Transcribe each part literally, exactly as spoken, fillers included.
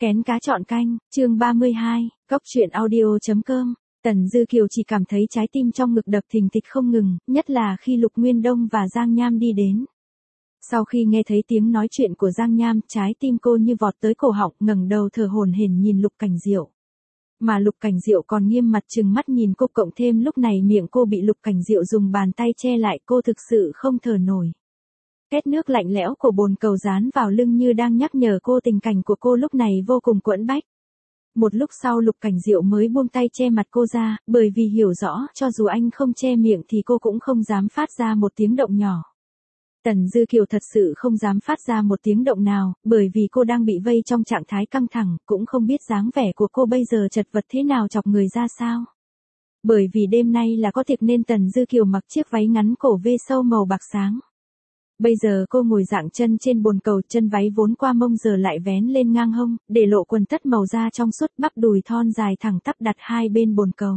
Kén cá chọn canh, chương ba mươi hai, Cốc truyện audio.com. Tần Dư Kiều chỉ cảm thấy trái tim trong ngực đập thình thịch không ngừng, nhất là khi Lục Nguyên Đông và Giang Nham đi đến. Sau khi nghe thấy tiếng nói chuyện của Giang Nham, trái tim cô như vọt tới cổ họng, ngẩng đầu thở hổn hển nhìn Lục Cảnh Diệu. Mà Lục Cảnh Diệu còn nghiêm mặt trừng mắt nhìn cô, cộng thêm lúc này miệng cô bị Lục Cảnh Diệu dùng bàn tay che lại, cô thực sự không thở nổi. Két nước lạnh lẽo của bồn cầu dán vào lưng như đang nhắc nhở cô tình cảnh của cô lúc này vô cùng quẫn bách. Một lúc sau Lục Cảnh Diệu mới buông tay che mặt cô ra, bởi vì hiểu rõ cho dù anh không che miệng thì cô cũng không dám phát ra một tiếng động nhỏ. Tần Dư Kiều thật sự không dám phát ra một tiếng động nào, bởi vì cô đang bị vây trong trạng thái căng thẳng, cũng không biết dáng vẻ của cô bây giờ chật vật thế nào chọc người ra sao. Bởi vì đêm nay là có tiệc nên Tần Dư Kiều mặc chiếc váy ngắn cổ vê sâu màu bạc sáng. Bây giờ cô ngồi dạng chân trên bồn cầu, chân váy vốn qua mông giờ lại vén lên ngang hông, để lộ quần tất màu da trong suốt, bắp đùi thon dài thẳng tắp đặt hai bên bồn cầu.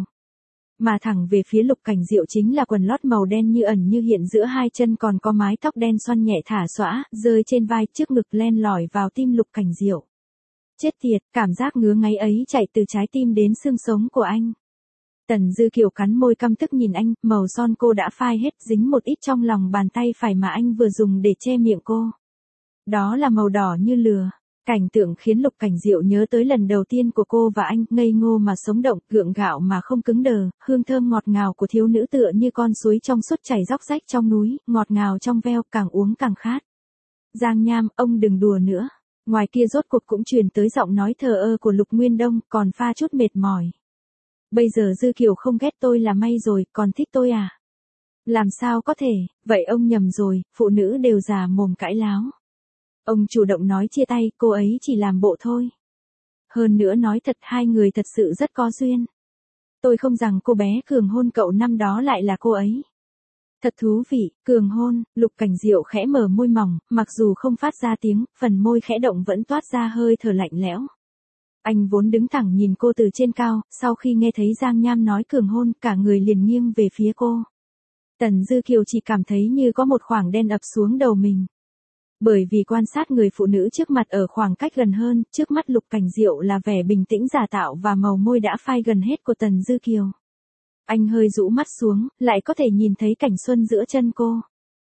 Mà thẳng về phía Lục Cảnh Diệu chính là quần lót màu đen như ẩn như hiện, giữa hai chân còn có mái tóc đen xoăn nhẹ thả xõa, rơi trên vai, trước ngực len lỏi vào tim Lục Cảnh Diệu. Chết tiệt, cảm giác ngứa ngáy ấy chạy từ trái tim đến xương sống của anh. Tần Dư Kiều cắn môi căm tức nhìn anh, màu son cô đã phai hết, dính một ít trong lòng bàn tay phải mà anh vừa dùng để che miệng cô. Đó là màu đỏ như lửa. Cảnh tượng khiến Lục Cảnh Diệu nhớ tới lần đầu tiên của cô và anh, ngây ngô mà sống động, gượng gạo mà không cứng đờ, hương thơm ngọt ngào của thiếu nữ tựa như con suối trong suốt chảy róc rách trong núi, ngọt ngào trong veo, càng uống càng khát. Giang Nham, ông đừng đùa nữa. Ngoài kia rốt cuộc cũng truyền tới giọng nói thờ ơ của Lục Nguyên Đông, còn pha chút mệt mỏi. Bây giờ Dư Kiều không ghét tôi là may rồi, còn thích tôi à? Làm sao có thể, vậy ông nhầm rồi, phụ nữ đều già mồm cãi láo. Ông chủ động nói chia tay, cô ấy chỉ làm bộ thôi. Hơn nữa nói thật, hai người thật sự rất có duyên. Tôi không rằng cô bé cường hôn cậu năm đó lại là cô ấy. Thật thú vị, cường hôn. Lục Cảnh Diệu khẽ mở môi mỏng, mặc dù không phát ra tiếng, phần môi khẽ động vẫn toát ra hơi thở lạnh lẽo. Anh vốn đứng thẳng nhìn cô từ trên cao, sau khi nghe thấy Giang Nham nói cường hôn, cả người liền nghiêng về phía cô. Tần Dư Kiều chỉ cảm thấy như có một khoảng đen ập xuống đầu mình. Bởi vì quan sát người phụ nữ trước mặt ở khoảng cách gần hơn, trước mắt Lục Cảnh Diệu là vẻ bình tĩnh giả tạo và màu môi đã phai gần hết của Tần Dư Kiều. Anh hơi rũ mắt xuống, lại có thể nhìn thấy cảnh xuân giữa chân cô.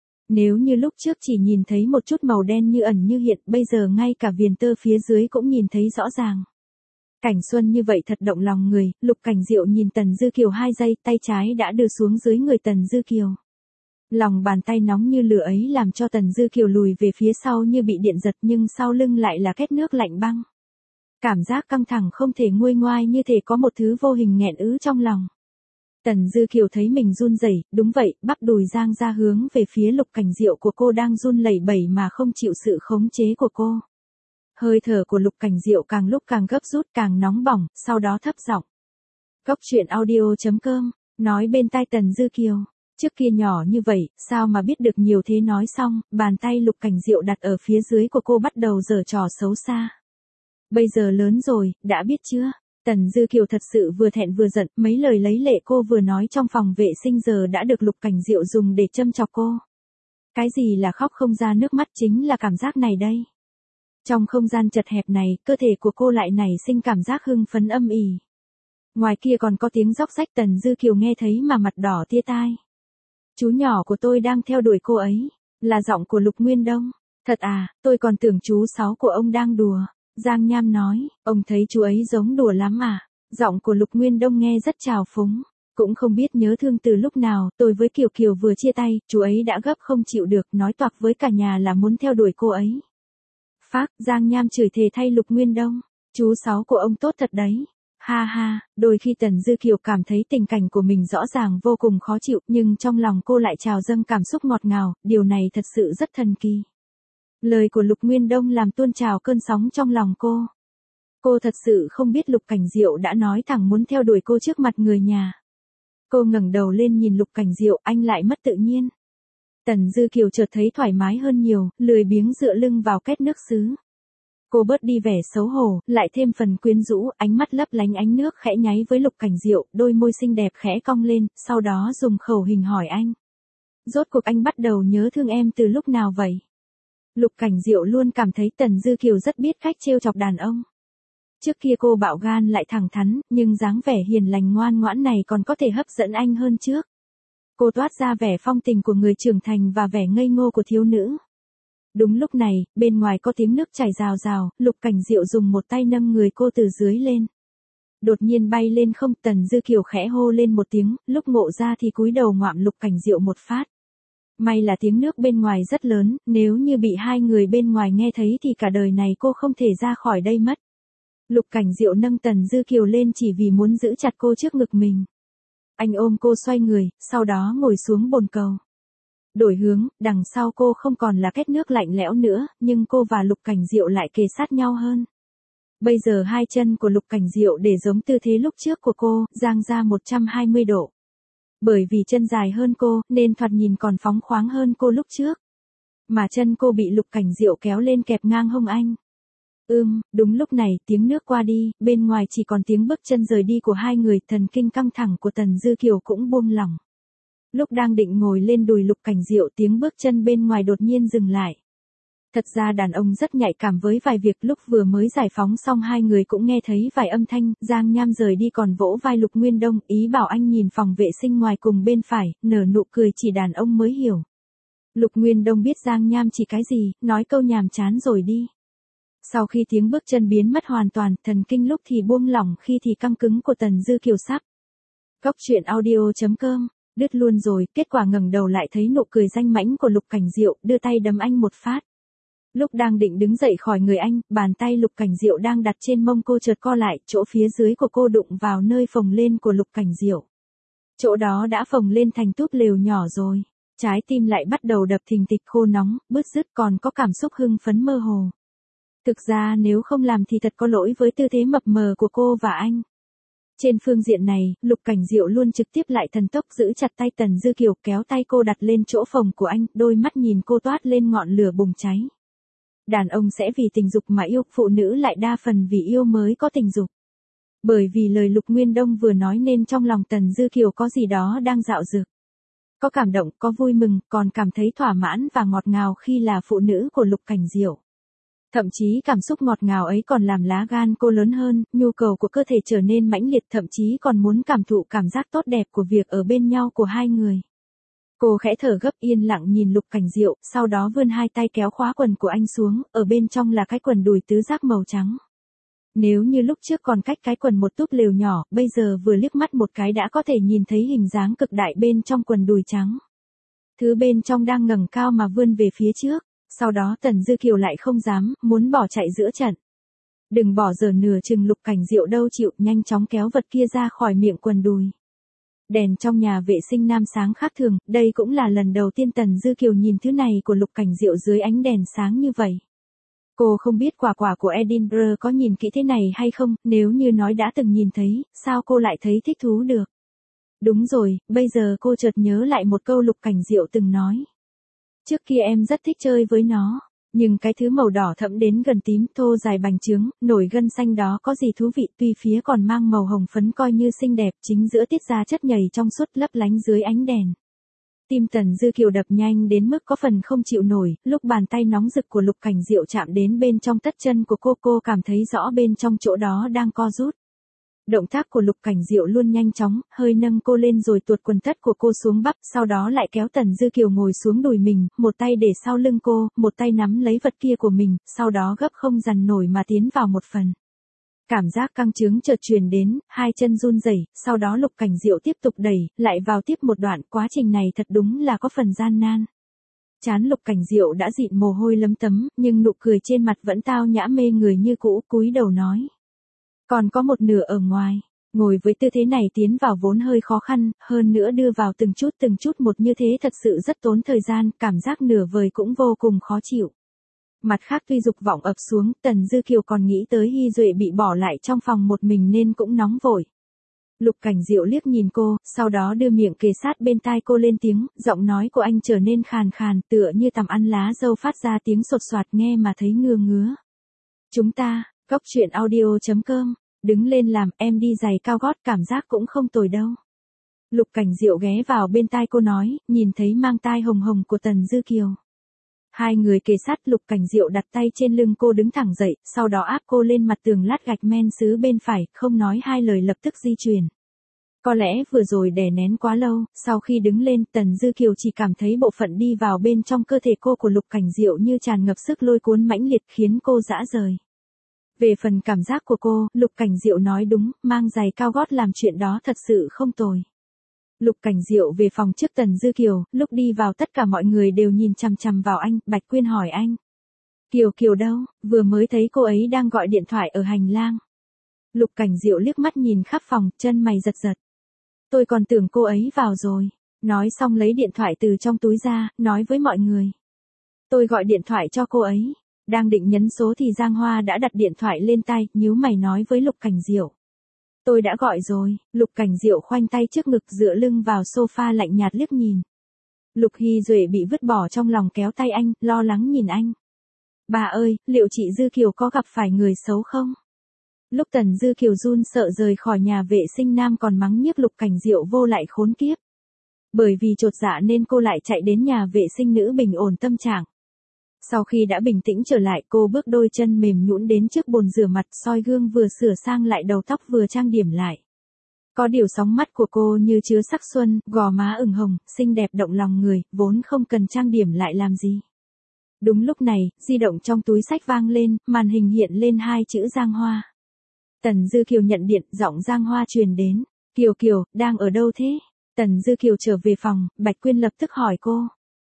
Nếu như lúc trước chỉ nhìn thấy một chút màu đen như ẩn như hiện, bây giờ ngay cả viền tơ phía dưới cũng nhìn thấy rõ ràng. Cảnh xuân như vậy thật động lòng người. Lục Cảnh Diệu nhìn Tần Dư Kiều hai giây, tay trái đã đưa xuống dưới người Tần Dư Kiều. Lòng bàn tay nóng như lửa ấy làm cho Tần Dư Kiều lùi về phía sau như bị điện giật, nhưng sau lưng lại là két nước lạnh băng. Cảm giác căng thẳng không thể nguôi ngoai, như thể có một thứ vô hình nghẹn ứ trong lòng. Tần Dư Kiều thấy mình run rẩy, đúng vậy, bắp đùi giang ra hướng về phía Lục Cảnh Diệu của cô đang run lẩy bẩy mà không chịu sự khống chế của cô. Hơi thở của Lục Cảnh Diệu càng lúc càng gấp rút, càng nóng bỏng, sau đó thấp giọng. Cốc truyện audio.com, nói bên tai Tần Dư Kiều. Trước kia nhỏ như vậy, sao mà biết được nhiều thế. Nói xong, bàn tay Lục Cảnh Diệu đặt ở phía dưới của cô bắt đầu giở trò xấu xa. Bây giờ lớn rồi, đã biết chưa? Tần Dư Kiều thật sự vừa thẹn vừa giận, mấy lời lấy lệ cô vừa nói trong phòng vệ sinh giờ đã được Lục Cảnh Diệu dùng để châm chọc cô. Cái gì là khóc không ra nước mắt, chính là cảm giác này đây. Trong không gian chật hẹp này, cơ thể của cô lại nảy sinh cảm giác hưng phấn âm ỉ. Ngoài kia còn có tiếng róc rách, Tần Dư Kiều nghe thấy mà mặt đỏ tia tai. Chú nhỏ của tôi đang theo đuổi cô ấy, là giọng của Lục Nguyên Đông. Thật à, tôi còn tưởng chú sáu của ông đang đùa. Giang Nham nói, ông thấy chú ấy giống đùa lắm à. Giọng của Lục Nguyên Đông nghe rất trào phúng. Cũng không biết nhớ thương từ lúc nào, tôi với Kiều Kiều vừa chia tay, chú ấy đã gấp không chịu được, nói toạc với cả nhà là muốn theo đuổi cô ấy. Phác, Giang Nham chửi thề thay Lục Nguyên Đông. Chú sáu của ông tốt thật đấy. Ha ha, đôi khi Tần Dư Kiều cảm thấy tình cảnh của mình rõ ràng vô cùng khó chịu, nhưng trong lòng cô lại trào dâng cảm xúc ngọt ngào, điều này thật sự rất thần kỳ. Lời của Lục Nguyên Đông làm tuôn trào cơn sóng trong lòng cô. Cô thật sự không biết Lục Cảnh Diệu đã nói thẳng muốn theo đuổi cô trước mặt người nhà. Cô ngẩng đầu lên nhìn Lục Cảnh Diệu, anh lại mất tự nhiên. Tần Dư Kiều chợt thấy thoải mái hơn nhiều, lười biếng dựa lưng vào két nước sứ. Cô bớt đi vẻ xấu hổ, lại thêm phần quyến rũ, ánh mắt lấp lánh ánh nước khẽ nháy với Lục Cảnh Diệu, đôi môi xinh đẹp khẽ cong lên, sau đó dùng khẩu hình hỏi anh. Rốt cuộc anh bắt đầu nhớ thương em từ lúc nào vậy? Lục Cảnh Diệu luôn cảm thấy Tần Dư Kiều rất biết cách trêu chọc đàn ông. Trước kia cô bạo gan lại thẳng thắn, nhưng dáng vẻ hiền lành ngoan ngoãn này còn có thể hấp dẫn anh hơn trước. Cô toát ra vẻ phong tình của người trưởng thành và vẻ ngây ngô của thiếu nữ. Đúng lúc này, bên ngoài có tiếng nước chảy rào rào, Lục Cảnh Diệu dùng một tay nâng người cô từ dưới lên. Đột nhiên bay lên không, Tần Dư Kiều khẽ hô lên một tiếng, lúc ngộ ra thì cúi đầu ngoạm Lục Cảnh Diệu một phát. May là tiếng nước bên ngoài rất lớn, nếu như bị hai người bên ngoài nghe thấy thì cả đời này cô không thể ra khỏi đây mất. Lục Cảnh Diệu nâng Tần Dư Kiều lên chỉ vì muốn giữ chặt cô trước ngực mình. Anh ôm cô xoay người, sau đó ngồi xuống bồn cầu. Đổi hướng, đằng sau cô không còn là két nước lạnh lẽo nữa, nhưng cô và Lục Cảnh Diệu lại kề sát nhau hơn. Bây giờ hai chân của Lục Cảnh Diệu để giống tư thế lúc trước của cô, dang ra một trăm hai mươi độ. Bởi vì chân dài hơn cô, nên thoạt nhìn còn phóng khoáng hơn cô lúc trước. Mà chân cô bị Lục Cảnh Diệu kéo lên kẹp ngang hông anh. Ưm, đúng lúc này, tiếng nước qua đi, bên ngoài chỉ còn tiếng bước chân rời đi của hai người, thần kinh căng thẳng của Tần Dư Kiều cũng buông lỏng. Lúc đang định ngồi lên đùi Lục Cảnh Diệu, tiếng bước chân bên ngoài đột nhiên dừng lại. Thật ra đàn ông rất nhạy cảm với vài việc, lúc vừa mới giải phóng xong hai người cũng nghe thấy vài âm thanh, Giang Nham rời đi còn vỗ vai Lục Nguyên Đông, ý bảo anh nhìn phòng vệ sinh ngoài cùng bên phải, nở nụ cười chỉ đàn ông mới hiểu. Lục Nguyên Đông biết Giang Nham chỉ cái gì, nói câu nhàm chán rồi đi. Sau khi tiếng bước chân biến mất hoàn toàn, thần kinh lúc thì buông lỏng khi thì căng cứng của Tần Dư Kiều sắp. Cốc truyện audio chấm com, đứt luôn rồi, kết quả ngẩng đầu lại thấy nụ cười danh mãnh của Lục Cảnh Diệu, đưa tay đấm anh một phát. Lúc đang định đứng dậy khỏi người anh, bàn tay Lục Cảnh Diệu đang đặt trên mông cô chợt co lại, chỗ phía dưới của cô đụng vào nơi phồng lên của Lục Cảnh Diệu. Chỗ đó đã phồng lên thành túp lều nhỏ rồi. Trái tim lại bắt đầu đập thình thịch, khô nóng, bứt rứt, còn có cảm xúc hưng phấn mơ hồ. Thực ra nếu không làm thì thật có lỗi với tư thế mập mờ của cô và anh. Trên phương diện này, Lục Cảnh Diệu luôn trực tiếp lại thần tốc giữ chặt tay Tần Dư Kiều, kéo tay cô đặt lên chỗ phồng của anh, đôi mắt nhìn cô toát lên ngọn lửa bùng cháy. Đàn ông sẽ vì tình dục mà yêu, phụ nữ lại đa phần vì yêu mới có tình dục. Bởi vì lời Lục Nguyên Đông vừa nói nên trong lòng Tần Dư Kiều có gì đó đang dạo dực. Có cảm động, có vui mừng, còn cảm thấy thỏa mãn và ngọt ngào khi là phụ nữ của Lục Cảnh Diệu. Thậm chí cảm xúc ngọt ngào ấy còn làm lá gan cô lớn hơn, nhu cầu của cơ thể trở nên mãnh liệt, thậm chí còn muốn cảm thụ cảm giác tốt đẹp của việc ở bên nhau của hai người. Cô khẽ thở gấp yên lặng nhìn Lục Cảnh Diệu, sau đó vươn hai tay kéo khóa quần của anh xuống, ở bên trong là cái quần đùi tứ giác màu trắng. Nếu như lúc trước còn cách cái quần một túp lều nhỏ, bây giờ vừa liếc mắt một cái đã có thể nhìn thấy hình dáng cực đại bên trong quần đùi trắng. Thứ bên trong đang ngẩng cao mà vươn về phía trước. Sau đó Tần Dư Kiều lại không dám, muốn bỏ chạy giữa trận. Đừng bỏ giờ nửa chừng, Lục Cảnh Diệu đâu chịu, nhanh chóng kéo vật kia ra khỏi miệng quần đùi. Đèn trong nhà vệ sinh nam sáng khác thường, đây cũng là lần đầu tiên Tần Dư Kiều nhìn thứ này của Lục Cảnh Diệu dưới ánh đèn sáng như vậy. Cô không biết quả quả của Edinburgh có nhìn kỹ thế này hay không, nếu như nói đã từng nhìn thấy, sao cô lại thấy thích thú được. Đúng rồi, bây giờ cô chợt nhớ lại một câu Lục Cảnh Diệu từng nói. Trước kia em rất thích chơi với nó, nhưng cái thứ màu đỏ thẫm đến gần tím, thô dài bành trướng, nổi gân xanh đó có gì thú vị, tuy phía còn mang màu hồng phấn coi như xinh đẹp, chính giữa tiết ra chất nhầy trong suốt lấp lánh dưới ánh đèn. Tim Tần Dư Kiều đập nhanh đến mức có phần không chịu nổi, lúc bàn tay nóng rực của Lục Cảnh Diệu chạm đến bên trong tất chân của cô, cô cảm thấy rõ bên trong chỗ đó đang co rút. Động tác của Lục Cảnh Diệu luôn nhanh chóng, hơi nâng cô lên rồi tuột quần tất của cô xuống bắp, sau đó lại kéo Tần Dư Kiều ngồi xuống đùi mình, một tay để sau lưng cô, một tay nắm lấy vật kia của mình, sau đó gấp không dằn nổi mà tiến vào một phần. Cảm giác căng trướng chợt truyền đến, hai chân run rẩy, sau đó Lục Cảnh Diệu tiếp tục đẩy, lại vào tiếp một đoạn, quá trình này thật đúng là có phần gian nan. Trán Lục Cảnh Diệu đã dịn mồ hôi lấm tấm, nhưng nụ cười trên mặt vẫn tao nhã mê người như cũ, cúi đầu nói. Còn có một nửa ở ngoài, ngồi với tư thế này tiến vào vốn hơi khó khăn, hơn nữa đưa vào từng chút từng chút một như thế thật sự rất tốn thời gian, cảm giác nửa vời cũng vô cùng khó chịu. Mặt khác tuy dục vọng ập xuống, Tần Dư Kiều còn nghĩ tới Hy Duệ bị bỏ lại trong phòng một mình nên cũng nóng vội. Lục Cảnh Diệu liếc nhìn cô, sau đó đưa miệng kề sát bên tai cô lên tiếng, giọng nói của anh trở nên khàn khàn, tựa như tằm ăn lá dâu phát ra tiếng sột soạt nghe mà thấy ngứa ngứa. Chúng ta, cốc truyện audio chấm com, đứng lên làm, em đi giày cao gót cảm giác cũng không tồi đâu. Lục Cảnh Diệu ghé vào bên tai cô nói, nhìn thấy mang tai hồng hồng của Tần Dư Kiều. Hai người kề sát, Lục Cảnh Diệu đặt tay trên lưng cô đứng thẳng dậy, sau đó áp cô lên mặt tường lát gạch men sứ bên phải, không nói hai lời lập tức di chuyển. Có lẽ vừa rồi đè nén quá lâu, sau khi đứng lên, Tần Dư Kiều chỉ cảm thấy bộ phận đi vào bên trong cơ thể cô của Lục Cảnh Diệu như tràn ngập sức lôi cuốn mãnh liệt khiến cô rã rời. Về phần cảm giác của cô, Lục Cảnh Diệu nói đúng, mang giày cao gót làm chuyện đó thật sự không tồi. Lục Cảnh Diệu về phòng trước Tần Dư Kiều, lúc đi vào tất cả mọi người đều nhìn chằm chằm vào anh, Bạch Quyên hỏi anh. Kiều Kiều đâu, vừa mới thấy cô ấy đang gọi điện thoại ở hành lang. Lục Cảnh Diệu liếc mắt nhìn khắp phòng, chân mày giật giật. Tôi còn tưởng cô ấy vào rồi. Nói xong lấy điện thoại từ trong túi ra, nói với mọi người. Tôi gọi điện thoại cho cô ấy. Đang định nhấn số thì Giang Hoa đã đặt điện thoại lên tay, nhíu mày nói với Lục Cảnh Diệu. Tôi đã gọi rồi. Lục Cảnh Diệu khoanh tay trước ngực dựa lưng vào sofa lạnh nhạt liếc nhìn. Lục Hy Duệ bị vứt bỏ trong lòng kéo tay anh, lo lắng nhìn anh. Bà ơi, liệu chị Dư Kiều có gặp phải người xấu không? Lúc Tần Dư Kiều run sợ rời khỏi nhà vệ sinh nam còn mắng nhiếc Lục Cảnh Diệu vô lại khốn kiếp. Bởi vì chột dạ nên cô lại chạy đến nhà vệ sinh nữ bình ổn tâm trạng. Sau khi đã bình tĩnh trở lại, cô bước đôi chân mềm nhũn đến trước bồn rửa mặt, soi gương vừa sửa sang lại đầu tóc vừa trang điểm lại. Có điều sóng mắt của cô như chứa sắc xuân, gò má ửng hồng, xinh đẹp động lòng người, vốn không cần trang điểm lại làm gì. Đúng lúc này, di động trong túi xách vang lên, màn hình hiện lên hai chữ Giang Hoa. Tần Dư Kiều nhận điện, giọng Giang Hoa truyền đến. Kiều Kiều, đang ở đâu thế? Tần Dư Kiều trở về phòng, Bạch Quyên lập tức hỏi cô.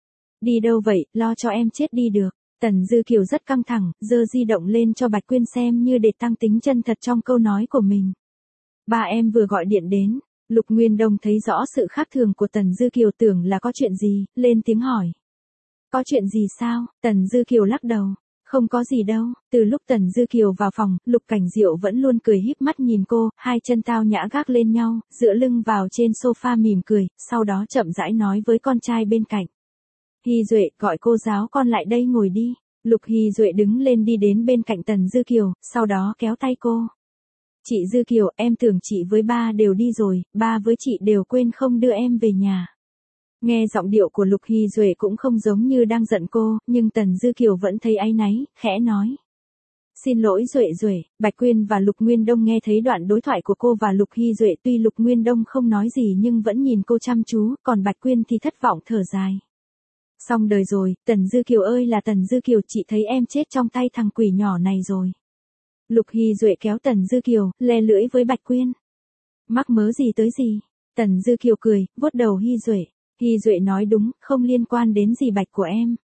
Đi đâu vậy, lo cho em chết đi được. Tần Dư Kiều rất căng thẳng, giơ di động lên cho Bạch Quyên xem như để tăng tính chân thật trong câu nói của mình. Ba em vừa gọi điện đến. Lục Nguyên Đông thấy rõ sự khác thường của Tần Dư Kiều, tưởng là có chuyện gì, lên tiếng hỏi. Có chuyện gì sao? Tần Dư Kiều lắc đầu. Không có gì đâu. Từ lúc Tần Dư Kiều vào phòng, Lục Cảnh Diệu vẫn luôn cười híp mắt nhìn cô, hai chân tao nhã gác lên nhau, dựa lưng vào trên sofa mỉm cười, sau đó chậm rãi nói với con trai bên cạnh. Hy Duệ, gọi cô giáo con lại đây ngồi đi. Lục Hy Duệ đứng lên đi đến bên cạnh Tần Dư Kiều, sau đó kéo tay cô. Chị Dư Kiều, em tưởng chị với ba đều đi rồi, ba với chị đều quên không đưa em về nhà. Nghe giọng điệu của Lục Hy Duệ cũng không giống như đang giận cô, nhưng Tần Dư Kiều vẫn thấy áy náy, khẽ nói. Xin lỗi Duệ Duệ. Bạch Quyên và Lục Nguyên Đông nghe thấy đoạn đối thoại của cô và Lục Hy Duệ, tuy Lục Nguyên Đông không nói gì nhưng vẫn nhìn cô chăm chú, còn Bạch Quyên thì thất vọng thở dài. Xong đời rồi, Tần Dư Kiều ơi là Tần Dư Kiều, chị thấy em chết trong tay thằng quỷ nhỏ này rồi. Lục Hy Duệ kéo Tần Dư Kiều, le lưỡi với Bạch Quyên. Mắc mớ gì tới gì? Tần Dư Kiều cười, vuốt đầu Hy Duệ. Hy Duệ nói đúng, không liên quan đến dì Bạch của em.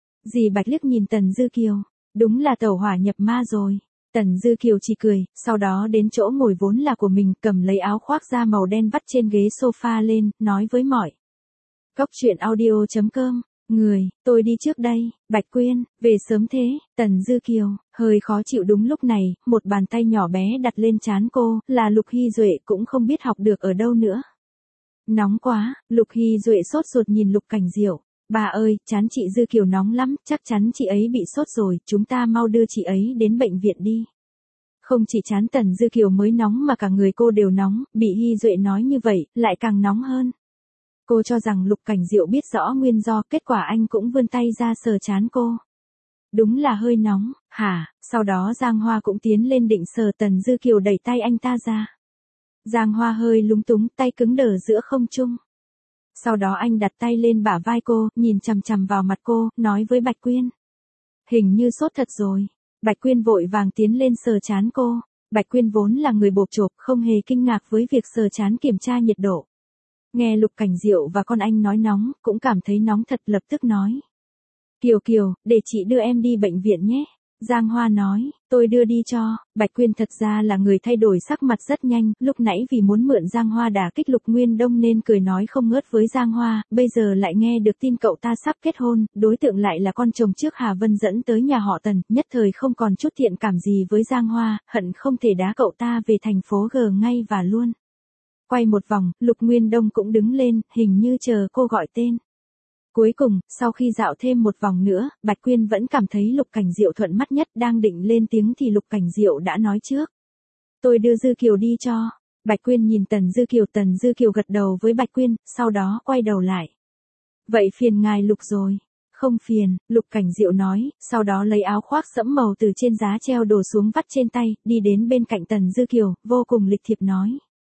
Dì Bạch liếc nhìn Tần Dư Kiều. Đúng là tẩu hỏa nhập ma rồi. Tần Dư Kiều chỉ cười, sau đó đến chỗ ngồi vốn là của mình, cầm lấy áo khoác da màu đen vắt trên ghế sofa lên, nói với mọi. Cốc truyện audio chấm com. Người, tôi đi trước đây. Bạch Quyên, về sớm thế. Tần Dư Kiều, hơi khó chịu đúng lúc này, một bàn tay nhỏ bé đặt lên trán cô, là Lục Hy Duệ, cũng không biết học được ở đâu nữa. Nóng quá. Lục Hy Duệ sốt ruột nhìn Lục Cảnh Diệu. Bà ơi, trán chị Dư Kiều nóng lắm, chắc chắn chị ấy bị sốt rồi, chúng ta mau đưa chị ấy đến bệnh viện đi. Không chỉ trán Tần Dư Kiều mới nóng mà cả người cô đều nóng, bị Hy Duệ nói như vậy, lại càng nóng hơn. Cô cho rằng Lục Cảnh Diệu biết rõ nguyên do, kết quả anh cũng vươn tay ra sờ trán cô. Đúng là hơi nóng, hả? Sau đó Giang Hoa cũng tiến lên định sờ, Tần Dư Kiều đẩy tay anh ta ra. Giang Hoa hơi lúng túng, tay cứng đờ giữa không trung. Sau đó anh đặt tay lên bả vai cô, nhìn chằm chằm vào mặt cô, nói với Bạch Quyên. Hình như sốt thật rồi. Bạch Quyên vội vàng tiến lên sờ trán cô. Bạch Quyên vốn là người bộp chộp, không hề kinh ngạc với việc sờ trán kiểm tra nhiệt độ. Nghe Lục Cảnh Diệu và con anh nói nóng, cũng cảm thấy nóng thật, lập tức nói. Kiều Kiều, để chị đưa em đi bệnh viện nhé. Giang Hoa nói, tôi đưa đi cho. Bạch Quyên thật ra là người thay đổi sắc mặt rất nhanh, lúc nãy vì muốn mượn Giang Hoa đả kích Lục Nguyên Đông nên cười nói không ngớt với Giang Hoa, bây giờ lại nghe được tin cậu ta sắp kết hôn, đối tượng lại là con chồng trước Hà Vân dẫn tới nhà họ Tần, nhất thời không còn chút thiện cảm gì với Giang Hoa, hận không thể đá cậu ta về thành phố G ngay và luôn. Quay một vòng, Lục Nguyên Đông cũng đứng lên, hình như chờ cô gọi tên. Cuối cùng, sau khi dạo thêm một vòng nữa, Bạch Quyên vẫn cảm thấy Lục Cảnh Diệu thuận mắt nhất, đang định lên tiếng thì Lục Cảnh Diệu đã nói trước. Tôi đưa Dư Kiều đi cho. Bạch Quyên nhìn Tần Dư Kiều, Tần Dư Kiều gật đầu với Bạch Quyên, sau đó quay đầu lại. Vậy phiền ngài Lục rồi. Không phiền, Lục Cảnh Diệu nói, sau đó lấy áo khoác sẫm màu từ trên giá treo đổ xuống vắt trên tay, đi đến bên cạnh Tần Dư Kiều, vô cùng lịch thiệp nói.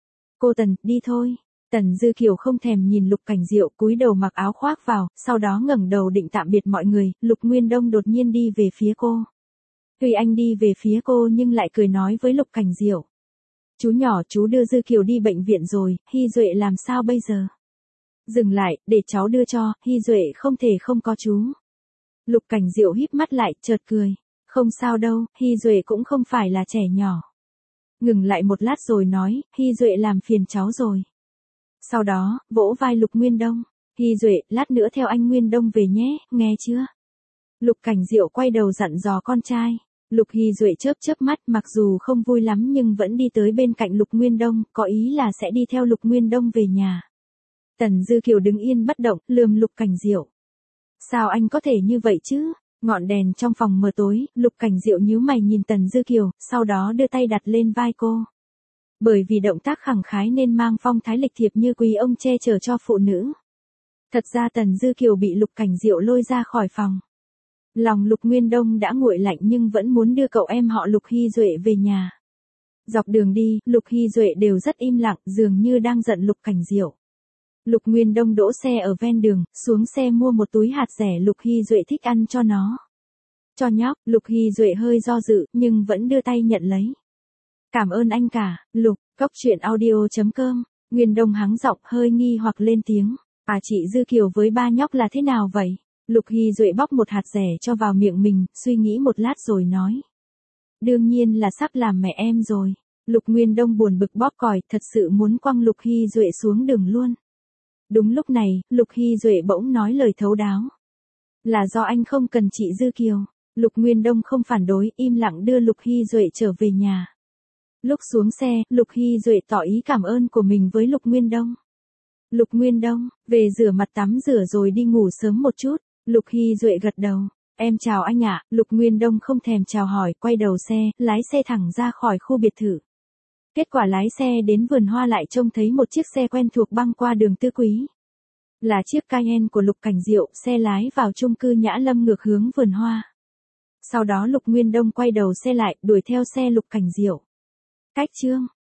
Cô Tần, đi thôi. Tần Dư Kiều không thèm nhìn Lục Cảnh Diệu, cúi đầu mặc áo khoác vào, sau đó ngẩng đầu định tạm biệt mọi người, Lục Nguyên Đông đột nhiên đi về phía cô. Tuy anh đi về phía cô nhưng lại cười nói với Lục Cảnh Diệu. Chú nhỏ, chú đưa Dư Kiều đi bệnh viện rồi, Hy Duệ làm sao bây giờ? Dừng lại, để cháu đưa cho, Hy Duệ không thể không có chú. Lục Cảnh Diệu híp mắt lại, chợt cười. Không sao đâu, Hy Duệ cũng không phải là trẻ nhỏ. Ngừng lại một lát rồi nói, Hy Duệ làm phiền cháu rồi. Sau đó, vỗ vai Lục Nguyên Đông. Hy Duệ, lát nữa theo anh Nguyên Đông về nhé, nghe chưa? Lục Cảnh Diệu quay đầu dặn dò con trai. Lục Hy Duệ chớp chớp mắt, mặc dù không vui lắm nhưng vẫn đi tới bên cạnh Lục Nguyên Đông, có ý là sẽ đi theo Lục Nguyên Đông về nhà. Tần Dư Kiều đứng yên bất động, lườm Lục Cảnh Diệu. Sao anh có thể như vậy chứ? Ngọn đèn trong phòng mờ tối, Lục Cảnh Diệu nhíu mày nhìn Tần Dư Kiều, sau đó đưa tay đặt lên vai cô. Bởi vì động tác khẳng khái nên mang phong thái lịch thiệp như quý ông che chở cho phụ nữ. Thật ra Tần Dư Kiều bị Lục Cảnh Diệu lôi ra khỏi phòng. Lòng Lục Nguyên Đông đã nguội lạnh nhưng vẫn muốn đưa cậu em họ Lục Hy Duệ về nhà. Dọc đường đi, Lục Hy Duệ đều rất im lặng, dường như đang giận Lục Cảnh Diệu. Lục Nguyên Đông đỗ xe ở ven đường, xuống xe mua một túi hạt rẻ Lục Hy Duệ thích ăn cho nó. Cho nhóc, Lục Hy Duệ hơi do dự, nhưng vẫn đưa tay nhận lấy. Cảm ơn anh cả, Lục, cốc truyện audio chấm com. Nguyên Đông hắng giọng hơi nghi hoặc lên tiếng. À chị Dư Kiều với ba nhóc là thế nào vậy? Lục Hy Duệ bóc một hạt rẻ cho vào miệng mình, suy nghĩ một lát rồi nói. Đương nhiên là sắp làm mẹ em rồi. Lục Nguyên Đông buồn bực bóp còi, thật sự muốn quăng Lục Hy Duệ xuống đường luôn. Đúng lúc này, Lục Hy Duệ bỗng nói lời thấu đáo. Là do anh không cần chị Dư Kiều. Lục Nguyên Đông không phản đối, im lặng đưa Lục Hy Duệ trở về nhà. Lúc xuống xe, Lục Hy Duệ tỏ ý cảm ơn của mình với Lục Nguyên Đông. Lục Nguyên Đông, về rửa mặt tắm rửa rồi đi ngủ sớm một chút. Lục Hy Duệ gật đầu. Em chào anh ạ. Lục Nguyên Đông không thèm chào hỏi, quay đầu xe, lái xe thẳng ra khỏi khu biệt thự. Kết quả lái xe đến vườn hoa lại trông thấy một chiếc xe quen thuộc băng qua đường Tư Quý. Là chiếc Cayenne của Lục Cảnh Diệu, xe lái vào chung cư Nhã Lâm ngược hướng vườn hoa. Sau đó Lục Nguyên Đông quay đầu xe lại, đuổi theo xe Lục Cảnh Diệu. Cách chương